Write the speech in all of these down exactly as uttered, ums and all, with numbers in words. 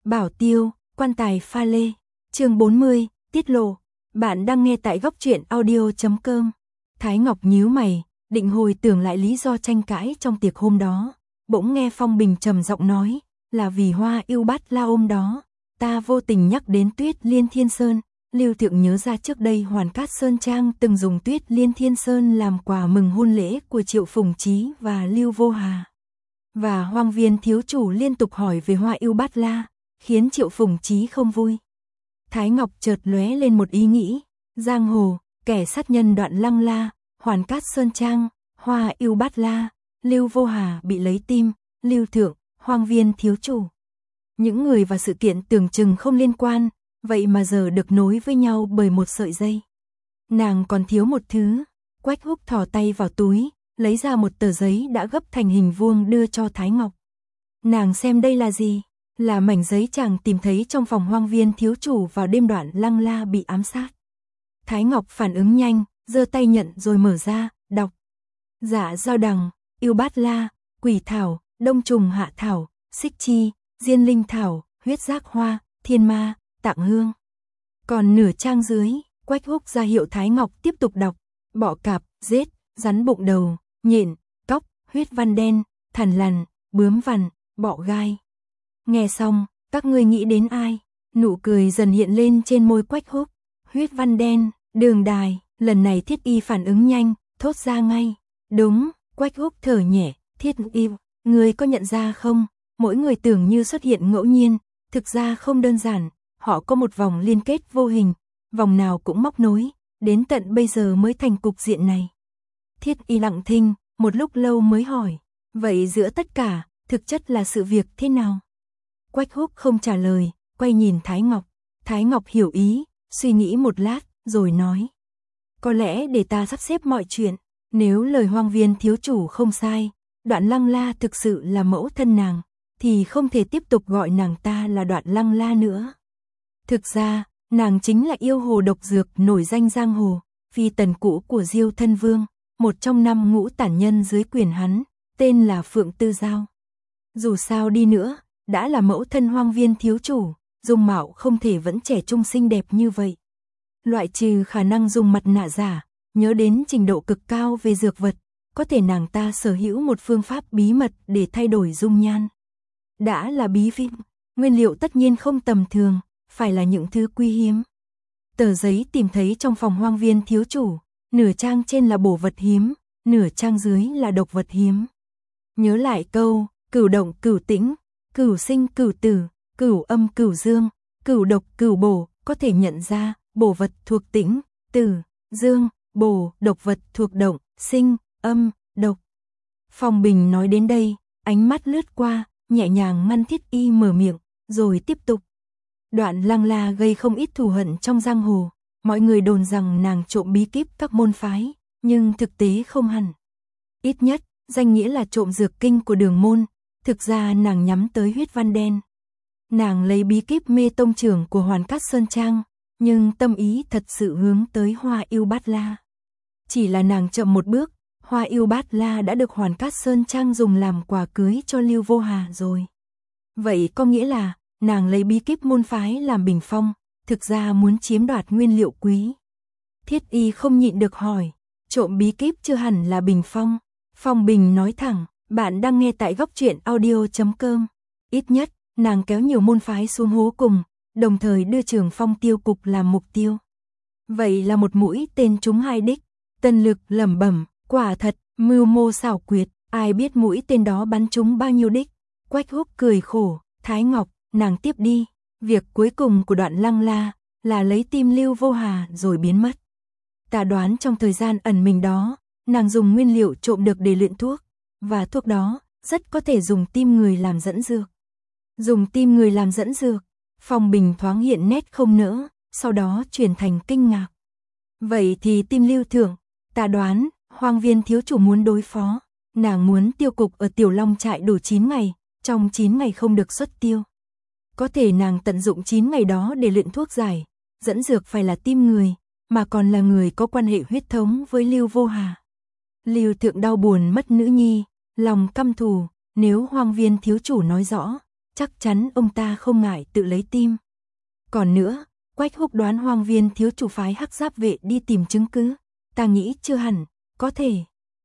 Bảo tiêu, quan tài pha lê. Chương bốn mươi, tiết lộ. Bạn đang nghe tại góc truyện audio chấm com. Thái Ngọc nhíu mày, định hồi tưởng lại lý do tranh cãi trong tiệc hôm đó. Bỗng nghe Phong Bình trầm giọng nói, là vì Hoa Yêu Bát La ôm đó. Ta vô tình nhắc đến Tuyết Liên Thiên Sơn. Lưu Thượng nhớ ra trước đây Hoàn Cát Sơn Trang từng dùng Tuyết Liên Thiên Sơn làm quà mừng hôn lễ của Triệu Phùng Chí và Lưu Vô Hà. Và Hoang Viên thiếu chủ liên tục hỏi về Hoa Yêu Bát La, khiến Triệu Phùng Chí không vui. Thái Ngọc chợt lóe lên một ý nghĩ, giang hồ, kẻ sát nhân Đoạn Lăng La, Hoàn Cát Sơn Trang, Hoa Yêu Bát La, Lưu Vô Hà bị lấy tim, Lưu Thượng, Hoang Viên thiếu chủ. Những người và sự kiện tưởng chừng không liên quan, vậy mà giờ được nối với nhau bởi một sợi dây. Nàng còn thiếu một thứ. Quách Húc thò tay vào túi, lấy ra một tờ giấy đã gấp thành hình vuông đưa cho Thái Ngọc. Nàng xem đây là gì? Là mảnh giấy chàng tìm thấy trong phòng Hoang Viên thiếu chủ vào đêm Đoạn Lăng La bị ám sát. Thái Ngọc phản ứng nhanh, giơ tay nhận rồi mở ra, đọc. Dạ Dao Đằng, Yêu Bát La, Quỷ Thảo, Đông Trùng Hạ Thảo, Xích Chi, Diên Linh Thảo, Huyết Giác Hoa, Thiên Ma, Tạng Hương. Còn nửa trang dưới, Quách Húc ra hiệu Thái Ngọc tiếp tục đọc. Bọ cạp, rết, rắn bụng đầu, nhện, cóc, huyết văn đen, thằn lằn, bướm vằn, bọ gai. Nghe xong, các ngươi nghĩ đến ai? Nụ cười dần hiện lên trên môi Quách Húc. Huyết văn đen, Đường Đài. Lần này Thiết Y phản ứng nhanh, thốt ra ngay. Đúng. Quách Húc thở nhẹ. Thiết Y, ngươi có nhận ra không? Mỗi người tưởng như xuất hiện ngẫu nhiên, thực ra không đơn giản. Họ có một vòng liên kết vô hình, vòng nào cũng móc nối, đến tận bây giờ mới thành cục diện này. Thiết Y lặng thinh, một lúc lâu mới hỏi, vậy giữa tất cả, thực chất là sự việc thế nào? Quách Húc không trả lời, quay nhìn Thái Ngọc. Thái Ngọc hiểu ý, suy nghĩ một lát, rồi nói. Có lẽ để ta sắp xếp mọi chuyện, nếu lời Hoang Viên thiếu chủ không sai, Đoạn Lăng La thực sự là mẫu thân nàng, thì không thể tiếp tục gọi nàng ta là Đoạn Lăng La nữa. Thực ra, nàng chính là yêu hồ độc dược nổi danh giang hồ, phi tần cũ của Diêu Thân Vương, một trong năm ngũ tản nhân dưới quyền hắn, tên là Phượng Tư Giao. Dù sao đi nữa, đã là mẫu thân Hoang Viên thiếu chủ, dung mạo không thể vẫn trẻ trung xinh đẹp như vậy. Loại trừ khả năng dùng mặt nạ giả, nhớ đến trình độ cực cao về dược vật, có thể nàng ta sở hữu một phương pháp bí mật để thay đổi dung nhan. Đã là bí víp, nguyên liệu tất nhiên không tầm thường, phải là những thứ quý hiếm. Tờ giấy tìm thấy trong phòng Hoang Viên thiếu chủ, nửa trang trên là bổ vật hiếm, nửa trang dưới là độc vật hiếm. Nhớ lại câu, cửu động cửu tĩnh, cửu sinh cửu tử, cửu âm cửu dương, cửu độc cửu bổ, có thể nhận ra, bổ vật thuộc tĩnh, tử, dương, bổ, độc vật thuộc động, sinh, âm, độc. Phong Bình nói đến đây, ánh mắt lướt qua, nhẹ nhàng ngăn Thiết Y mở miệng, rồi tiếp tục. Đoạn Lăng La gây không ít thù hận trong giang hồ, mọi người đồn rằng nàng trộm bí kíp các môn phái, nhưng thực tế không hẳn. Ít nhất, danh nghĩa là trộm dược kinh của Đường môn, thực ra nàng nhắm tới huyết văn đen. Nàng lấy bí kíp mê tông trưởng của Hoàn Cát Sơn Trang, nhưng tâm ý thật sự hướng tới Hoa Yêu Bát La. Chỉ là nàng chậm một bước, Hoa Yêu Bát La đã được Hoàn Cát Sơn Trang dùng làm quà cưới cho Lưu Vô Hà rồi. Vậy có nghĩa là, nàng lấy bí kíp môn phái làm bình phong, thực ra muốn chiếm đoạt nguyên liệu quý. Thiết Y không nhịn được hỏi, trộm bí kíp chưa hẳn là bình phong. Phong Bình nói thẳng, bạn đang nghe tại góc truyện audio chấm com. Ít nhất, nàng kéo nhiều môn phái xuống hố cùng, đồng thời đưa Trường Phong tiêu cục làm mục tiêu. Vậy là một mũi tên trúng hai đích. Tần Lực lẩm bẩm, quả thật, mưu mô xảo quyệt, ai biết mũi tên đó bắn trúng bao nhiêu đích. Quách Húc cười khổ, Thái Ngọc, nàng tiếp đi. Việc cuối cùng của Đoạn Lăng La là lấy tim Lưu Vô Hà rồi biến mất. Ta đoán trong thời gian ẩn mình đó, nàng dùng nguyên liệu trộm được để luyện thuốc, và thuốc đó rất có thể dùng tim người làm dẫn dược. Dùng tim người làm dẫn dược. Phong Bình thoáng hiện nét không nỡ, sau đó chuyển thành kinh ngạc. Vậy thì tim Lưu Thượng, ta đoán, Hoang Viên thiếu chủ muốn đối phó, nàng muốn tiêu cục ở Tiểu Long trại đủ chín ngày, trong chín ngày không được xuất tiêu. Có thể nàng tận dụng chín ngày đó để luyện thuốc giải, dẫn dược phải là tim người, mà còn là người có quan hệ huyết thống với Lưu Vô Hà. Lưu Thượng đau buồn mất nữ nhi, lòng căm thù, nếu Hoang Viên thiếu chủ nói rõ, chắc chắn ông ta không ngại tự lấy tim. Còn nữa, Quách Húc đoán Hoang Viên thiếu chủ phái Hắc Giáp vệ đi tìm chứng cứ, ta nghĩ chưa hẳn, có thể.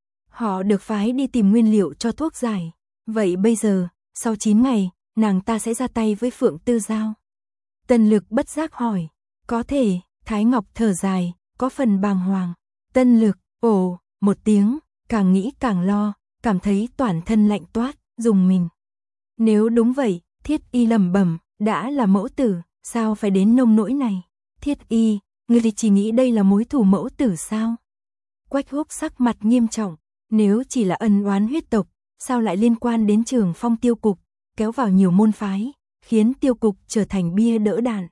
Họ được phái đi tìm nguyên liệu cho thuốc giải. Vậy bây giờ, sau chín ngày, nàng ta sẽ ra tay với Phượng Tư Giao. Tân Lực bất giác hỏi, có thể, Thái Ngọc thở dài, có phần bàng hoàng. Tân Lực, ồ, một tiếng, càng nghĩ càng lo, cảm thấy toàn thân lạnh toát, rùng mình. Nếu đúng vậy, Thiết Y lẩm bẩm, đã là mẫu tử, sao phải đến nông nỗi này? Thiết Y, ngươi thì chỉ nghĩ đây là mối thù mẫu tử sao? Quách Húc sắc mặt nghiêm trọng, nếu chỉ là ân oán huyết tộc, sao lại liên quan đến Trường Phong Tiêu cục, kéo vào nhiều môn phái, khiến Tiêu cục trở thành bia đỡ đạn.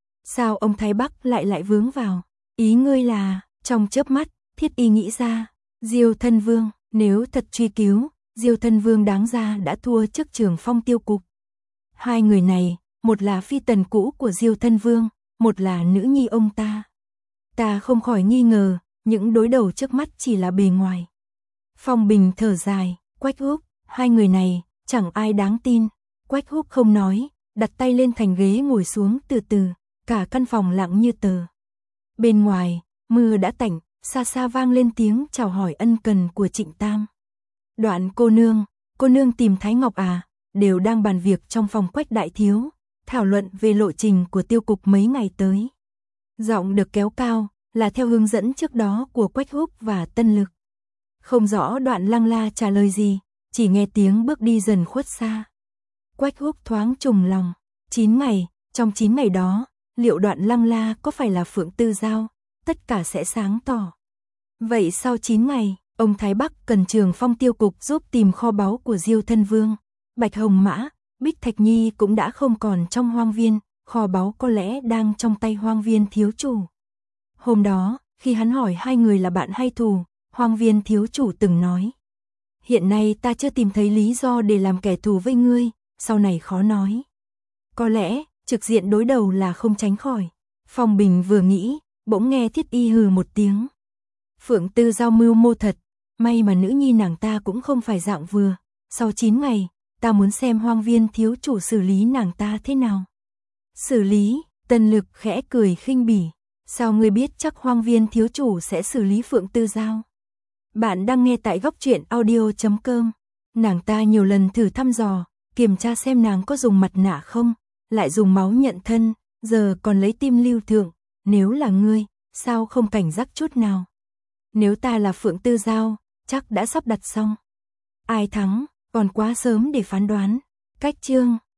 Sao ông Thái Bắc lại lại vướng vào? Ý ngươi là, trong chớp mắt, Thiết Y nghĩ ra, Diêu Thân Vương, nếu thật truy cứu, Diêu Thân Vương đáng ra đã thua trước Trường Phong Tiêu cục. Hai người này, một là phi tần cũ của Diêu Thân Vương, một là nữ nhi ông ta. Ta không khỏi nghi ngờ, những đối đầu trước mắt chỉ là bề ngoài. Phong Bình thở dài, Quách Húc, hai người này, chẳng ai đáng tin. Quách Húc không nói, đặt tay lên thành ghế ngồi xuống từ từ, cả căn phòng lặng như tờ. Bên ngoài, mưa đã tạnh, xa xa vang lên tiếng chào hỏi ân cần của Trịnh Tam. Đoạn cô nương, cô nương tìm Thái Ngọc à, đều đang bàn việc trong phòng Quách đại thiếu, thảo luận về lộ trình của Tiêu cục mấy ngày tới. Giọng được kéo cao, là theo hướng dẫn trước đó của Quách Húc và Tân Lực. Không rõ Đoạn Lăng La trả lời gì, chỉ nghe tiếng bước đi dần khuất xa. Quách Húc thoáng trùng lòng, chín ngày, trong chín ngày đó, liệu Đoạn Lăng La có phải là Phượng Tư Giao, tất cả sẽ sáng tỏ. Vậy sau chín ngày, ông Thái Bắc cần Trường Phong Tiêu cục giúp tìm kho báu của Diêu Thân Vương. Bạch Hồng Mã, Bích Thạch Nhi cũng đã không còn trong Hoang Viên, kho báu có lẽ đang trong tay Hoang Viên thiếu chủ. Hôm đó, khi hắn hỏi hai người là bạn hay thù, Hoang Viên thiếu chủ từng nói, hiện nay ta chưa tìm thấy lý do để làm kẻ thù với ngươi, sau này khó nói. Có lẽ, trực diện đối đầu là không tránh khỏi. Phong Bình vừa nghĩ, bỗng nghe Thiết Y hừ một tiếng. Phượng Tư Giao mưu mô thật, may mà nữ nhi nàng ta cũng không phải dạng vừa. Sau chín ngày, ta muốn xem Hoang Viên thiếu chủ xử lý nàng ta thế nào. Xử lý, Tân Lực khẽ cười khinh bỉ. Sao ngươi biết chắc Hoang Viên thiếu chủ sẽ xử lý Phượng Tư Giao? Bạn đang nghe tại góc truyện audio chấm com. Nàng ta nhiều lần thử thăm dò, kiểm tra xem nàng có dùng mặt nạ không, lại dùng máu nhận thân, giờ còn lấy tim lưu thượng. Nếu là ngươi, sao không cảnh giác chút nào? Nếu ta là Phượng Tư Giao, chắc đã sắp đặt xong. Ai thắng, còn quá sớm để phán đoán. Cách chương